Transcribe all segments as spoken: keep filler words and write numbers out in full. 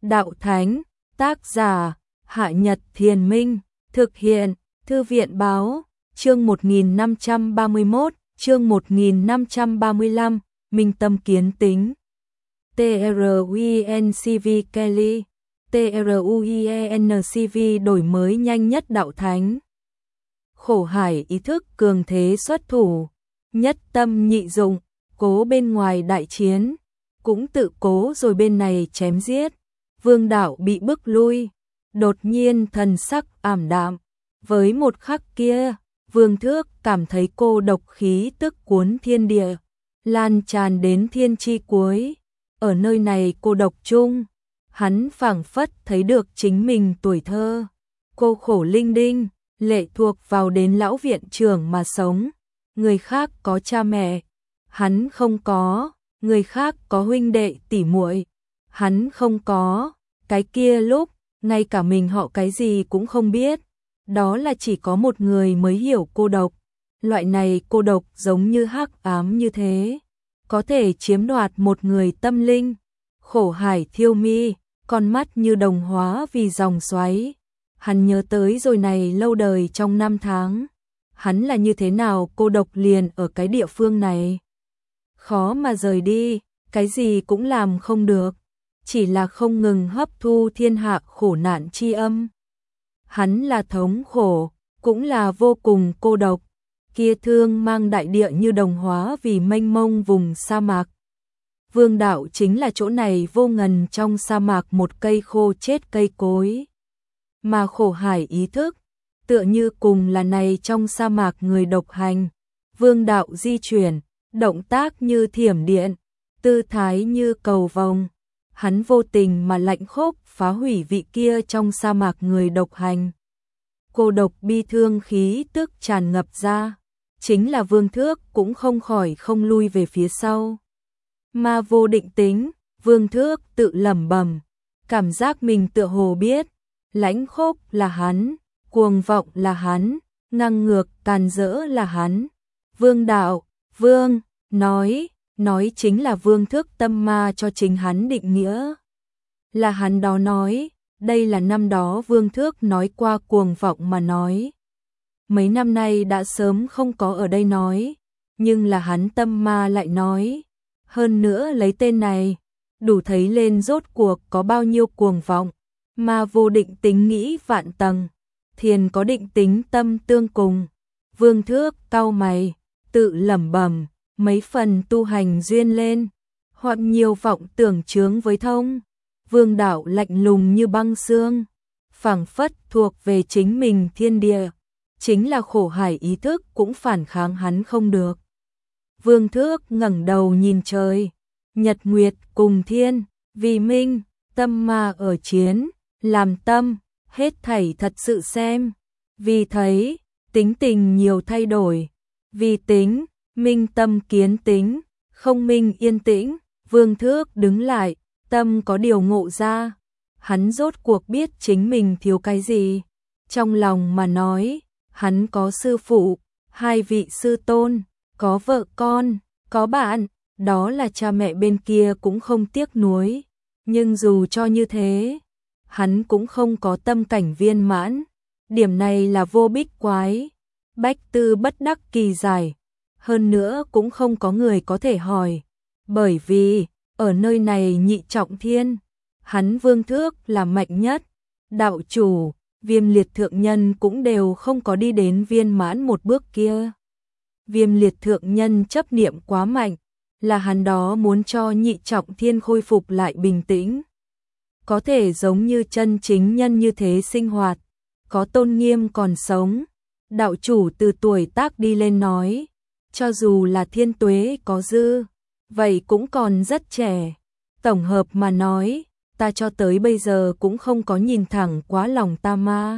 Đạo Thánh, tác giả, Hạ Nhật Thiền Minh, thực hiện, Thư viện Báo, chương một nghìn năm trăm ba mươi mốt, chương một nghìn năm trăm ba mươi lăm, Minh Tâm Kiến Tính. tê rờ u en xê vê Kelly, tê rờ u en xê vê đổi mới nhanh nhất Đạo Thánh. Khổ hải ý thức cường thế xuất thủ, nhất tâm nhị dụng, cố bên ngoài đại chiến, cũng tự cố rồi bên này chém giết. Vương Đạo bị bức lui, đột nhiên thần sắc ảm đạm. Với một khắc kia, Vương Thước cảm thấy cô độc khí tức cuốn thiên địa, lan tràn đến thiên chi cuối. Ở nơi này cô độc chung, hắn phảng phất thấy được chính mình tuổi thơ. Cô khổ linh đinh, lệ thuộc vào đến lão viện trưởng mà sống. Người khác có cha mẹ, hắn không có. Người khác có huynh đệ tỉ muội, hắn không có. Cái kia lúc, ngay cả mình họ cái gì cũng không biết. Đó là chỉ có một người mới hiểu cô độc. Loại này cô độc giống như hắc ám như thế, có thể chiếm đoạt một người tâm linh. Khổ hải thiêu mi, con mắt như đồng hóa vì dòng xoáy. Hắn nhớ tới rồi này lâu đời trong năm tháng. Hắn là như thế nào cô độc liền ở cái địa phương này. Khó mà rời đi, cái gì cũng làm không được. Chỉ là không ngừng hấp thu thiên hạ khổ nạn chi âm. Hắn là thống khổ, cũng là vô cùng cô độc. Kia thương mang đại địa như đồng hóa vì mênh mông vùng sa mạc. Vương Đạo chính là chỗ này vô ngần trong sa mạc một cây khô chết cây cối. Mà khổ hải ý thức, tựa như cùng là này trong sa mạc người độc hành. Vương Đạo di chuyển, động tác như thiểm điện, tư thái như cầu vồng. Hắn vô tình mà lạnh khốc phá hủy vị kia trong sa mạc người độc hành. Cô độc bi thương khí tức tràn ngập ra, chính là Vương Thước cũng không khỏi không lui về phía sau. Ma vô định tính, Vương Thước tự lẩm bẩm, cảm giác mình tựa hồ biết, lãnh khốc là hắn, cuồng vọng là hắn, ngang ngược càn rỡ là hắn. Vương Đạo, Vương, nói, nói chính là Vương Thước tâm ma cho chính hắn định nghĩa. Là hắn đó nói, đây là năm đó Vương Thước nói qua cuồng vọng mà nói. Mấy năm nay đã sớm không có ở đây nói, nhưng là hắn tâm ma lại nói. Hơn nữa lấy tên này, đủ thấy lên rốt cuộc có bao nhiêu cuồng vọng. Ma vô định tính nghĩ vạn tầng, thiền có định tính tâm tương cùng. Vương Thước cau mày, tự lẩm bẩm, mấy phần tu hành duyên lên, hoặc nhiều vọng tưởng chướng với thông. Vương Đạo lạnh lùng như băng xương, phảng phất thuộc về chính mình thiên địa, chính là khổ hải ý thức cũng phản kháng hắn không được. Vương Thước ngẩng đầu nhìn trời, nhật nguyệt cùng thiên, vì minh, tâm ma ở chiến, làm tâm, hết thảy thật sự xem, vì thấy, tính tình nhiều thay đổi, vì tính, minh tâm kiến tính, không minh yên tĩnh. Vương Thước đứng lại, tâm có điều ngộ ra, hắn rốt cuộc biết chính mình thiếu cái gì. Trong lòng mà nói, hắn có sư phụ, hai vị sư tôn, có vợ con, có bạn, đó là cha mẹ bên kia cũng không tiếc nuối. Nhưng dù cho như thế, hắn cũng không có tâm cảnh viên mãn. Điểm này là vô bích quái, bách tư bất đắc kỳ giải. Hơn nữa cũng không có người có thể hỏi. Bởi vì, ở nơi này nhị trọng thiên, hắn Vương Thước là mạnh nhất. Đạo chủ, Viêm Liệt Thượng Nhân cũng đều không có đi đến viên mãn một bước kia. Viêm Liệt Thượng Nhân chấp niệm quá mạnh, là hắn đó muốn cho nhị trọng thiên khôi phục lại bình tĩnh. Có thể giống như chân chính nhân như thế sinh hoạt, có tôn nghiêm còn sống. Đạo chủ từ tuổi tác đi lên nói, cho dù là thiên tuế có dư, vậy cũng còn rất trẻ. Tổng hợp mà nói, ta cho tới bây giờ cũng không có nhìn thẳng quá lòng tam ma.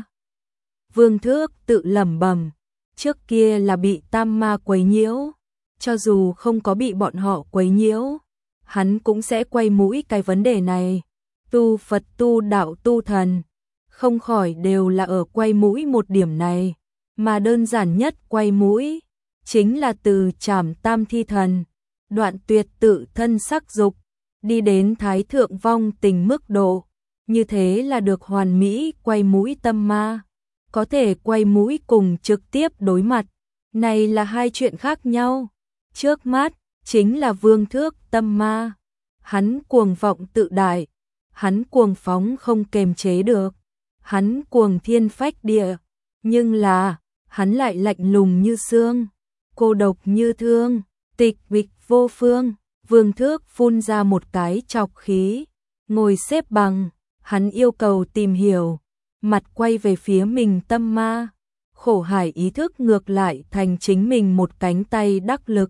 Vương Thước tự lẩm bẩm, trước kia là bị tam ma quấy nhiễu, cho dù không có bị bọn họ quấy nhiễu, hắn cũng sẽ quay mũi cái vấn đề này. Tu Phật tu đạo tu thần, không khỏi đều là ở quay mũi một điểm này, mà đơn giản nhất quay mũi chính là từ trảm tam thi thần, đoạn tuyệt tự thân sắc dục, đi đến thái thượng vong tình mức độ. như thế là được hoàn mỹ quay mũi tâm ma. Có thể quay mũi cùng trực tiếp đối mặt, này là hai chuyện khác nhau. Trước mắt, chính là vương thước tâm ma. Hắn cuồng vọng tự đại, hắn cuồng phóng không kềm chế được, hắn cuồng thiên phách địa, nhưng là, hắn lại lạnh lùng như xương, cô độc như thương, tịch mịch vô phương. Vương thước phun ra một cái trọc khí, ngồi xếp bằng, hắn yêu cầu tìm hiểu, mặt quay về phía mình tâm ma. Khổ hải ý thức ngược lại thành chính mình một cánh tay đắc lực.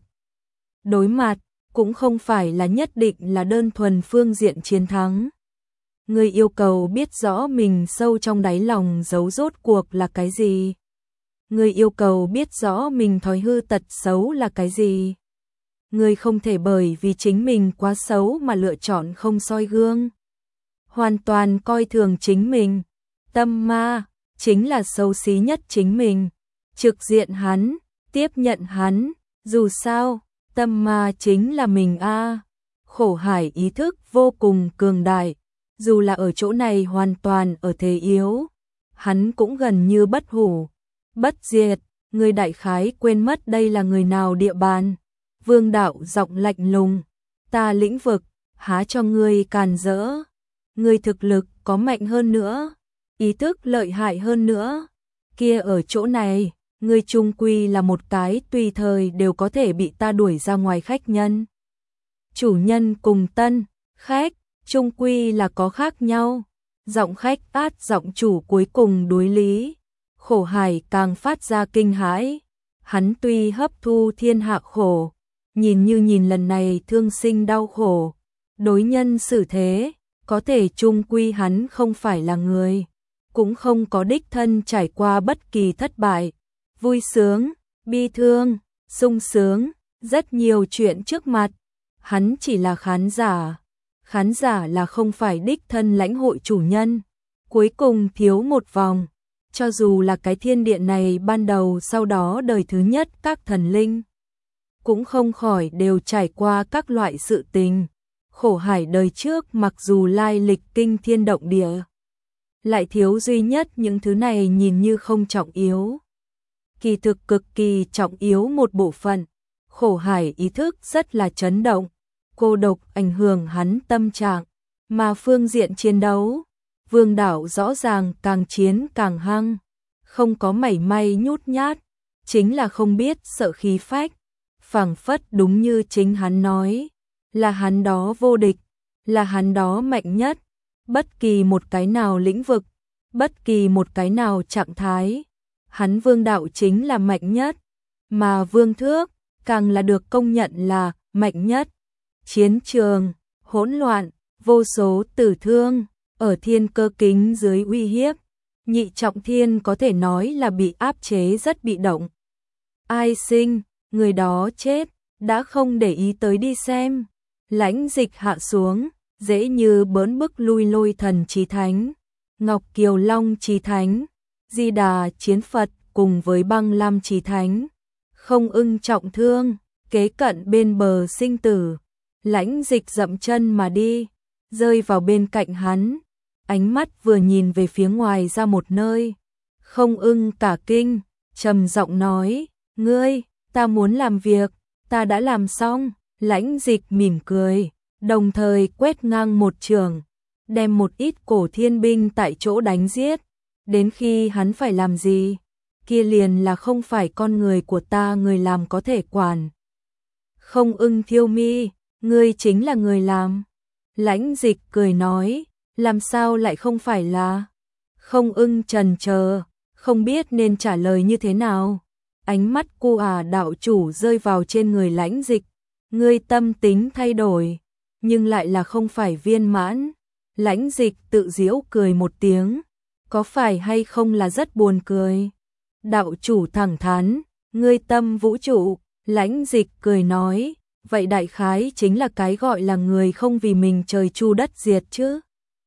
Đối mặt, cũng không phải là nhất định là đơn thuần phương diện chiến thắng. Người yêu cầu biết rõ mình sâu trong đáy lòng giấu rốt cuộc là cái gì. Người yêu cầu biết rõ mình thói hư tật xấu là cái gì. Người không thể bởi vì chính mình quá xấu mà lựa chọn không soi gương. Hoàn toàn coi thường chính mình. Tâm ma chính là xấu xí nhất chính mình. Trực diện hắn, tiếp nhận hắn, dù sao, tâm ma chính là mình a. À. Khổ hải ý thức vô cùng cường đại, dù là ở chỗ này hoàn toàn ở thế yếu, hắn cũng gần như bất hủ, bất diệt. Người đại khái quên mất đây là người nào địa bàn. Vương đạo giọng lạnh lùng, ta lĩnh vực, há cho ngươi càn rỡ. Ngươi thực lực có mạnh hơn nữa, ý thức lợi hại hơn nữa, kia ở chỗ này, ngươi chung quy là một cái tùy thời đều có thể bị ta đuổi ra ngoài khách nhân. Chủ nhân cùng tân khách, chung quy là có khác nhau. Giọng khách át giọng chủ cuối cùng đối lý. Khổ hải càng phát ra kinh hãi. Hắn tuy hấp thu thiên hạ khổ, nhìn như nhìn lần này thương sinh đau khổ, đối nhân xử thế, có thể chung quy hắn không phải là người, cũng không có đích thân trải qua bất kỳ thất bại, vui sướng, bi thương, sung sướng, rất nhiều chuyện trước mặt, hắn chỉ là khán giả, khán giả là không phải đích thân lãnh hội chủ nhân, cuối cùng thiếu một vòng, cho dù là cái thiên điện này ban đầu sau đó đời thứ nhất các thần linh, cũng không khỏi đều trải qua các loại sự tình. Khổ hải đời trước mặc dù lai lịch kinh thiên động địa, lại thiếu duy nhất những thứ này nhìn như không trọng yếu. Kỳ thực cực kỳ trọng yếu một bộ phận. Khổ hải ý thức rất là chấn động, cô độc ảnh hưởng hắn tâm trạng, mà phương diện chiến đấu, vương đảo rõ ràng càng chiến càng hăng, không có mảy may nhút nhát, chính là không biết sợ khí phách, phảng phất đúng như chính hắn nói. Là hắn đó vô địch, là hắn đó mạnh nhất, bất kỳ một cái nào lĩnh vực, bất kỳ một cái nào trạng thái, hắn vương đạo chính là mạnh nhất, mà vương thước càng là được công nhận là mạnh nhất. Chiến trường, hỗn loạn, vô số tử thương, ở thiên cơ kính dưới uy hiếp, nhị trọng thiên có thể nói là bị áp chế rất bị động. Ai sinh, người đó chết, đã không để ý tới đi xem. Lãnh dịch hạ xuống, dễ như bỡn bức lui lôi thần chí thánh, Ngọc Kiều Long chí thánh, Di Đà chiến Phật cùng với Băng Lam chí thánh, không ưng trọng thương, kế cận bên bờ sinh tử. Lãnh dịch dậm chân mà đi, rơi vào bên cạnh hắn, ánh mắt vừa nhìn về phía ngoài ra một nơi, không ưng cả kinh, trầm giọng nói, ngươi, ta muốn làm việc, ta đã làm xong. Lãnh dịch mỉm cười, đồng thời quét ngang một trường, đem một ít cổ thiên binh tại chỗ đánh giết. Đến khi hắn phải làm gì, kia liền là không phải con người của ta người làm có thể quản. Không ưng thiêu mi, ngươi chính là người làm. Lãnh dịch cười nói, làm sao lại không phải là. Không ưng trần chờ, không biết nên trả lời như thế nào. Ánh mắt cu à đạo chủ rơi vào trên người lãnh dịch. Ngươi tâm tính thay đổi, nhưng lại là không phải viên mãn. Lãnh dịch tự giễu cười một tiếng, có phải hay không là rất buồn cười. Đạo chủ thẳng thắn, ngươi tâm vũ trụ. Lãnh dịch cười nói, vậy đại khái chính là cái gọi là người không vì mình trời chu đất diệt chứ.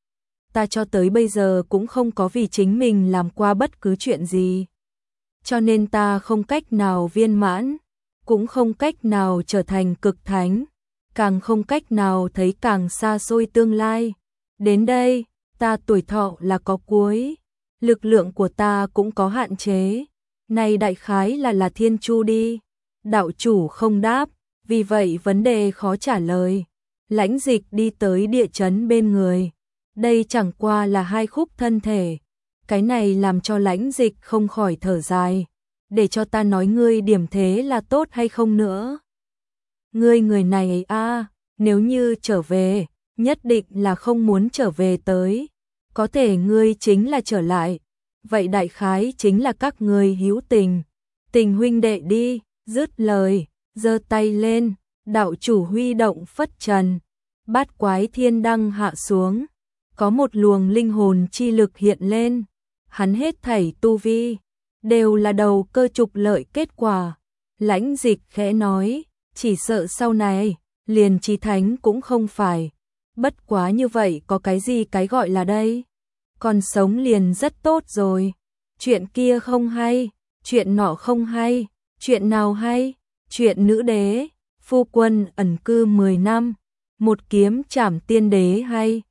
Ta cho tới bây giờ cũng không có vì chính mình làm qua bất cứ chuyện gì, cho nên ta không cách nào viên mãn, cũng không cách nào trở thành cực thánh, càng không cách nào thấy càng xa xôi tương lai. Đến đây, ta tuổi thọ là có cuối, lực lượng của ta cũng có hạn chế. Này đại khái là là thiên chu đi. Đạo chủ không đáp, vì vậy vấn đề khó trả lời. Lãnh Dịch đi tới địa chấn bên người. Đây chẳng qua là hai khúc thân thể. Cái này làm cho Lãnh Dịch không khỏi thở dài. Để cho ta nói ngươi điểm thế là tốt hay không nữa. Ngươi người này a, nếu như trở về, nhất định là không muốn trở về tới. Có thể ngươi chính là trở lại. Vậy đại khái chính là các ngươi hữu tình. Tình huynh đệ đi, dứt lời, giơ tay lên, đạo chủ huy động phất trần. Bát quái thiên đăng hạ xuống. Có một luồng linh hồn chi lực hiện lên. Hắn hết thảy tu vi đều là đầu cơ trục lợi kết quả. Lãnh Dịch khẽ nói, chỉ sợ sau này, liền chí thánh cũng không phải. Bất quá như vậy có cái gì cái gọi là đây? Còn sống liền rất tốt rồi. Chuyện kia không hay, chuyện nọ không hay, chuyện nào hay? Chuyện nữ đế, phu quân ẩn cư mười năm, một kiếm trảm tiên đế hay?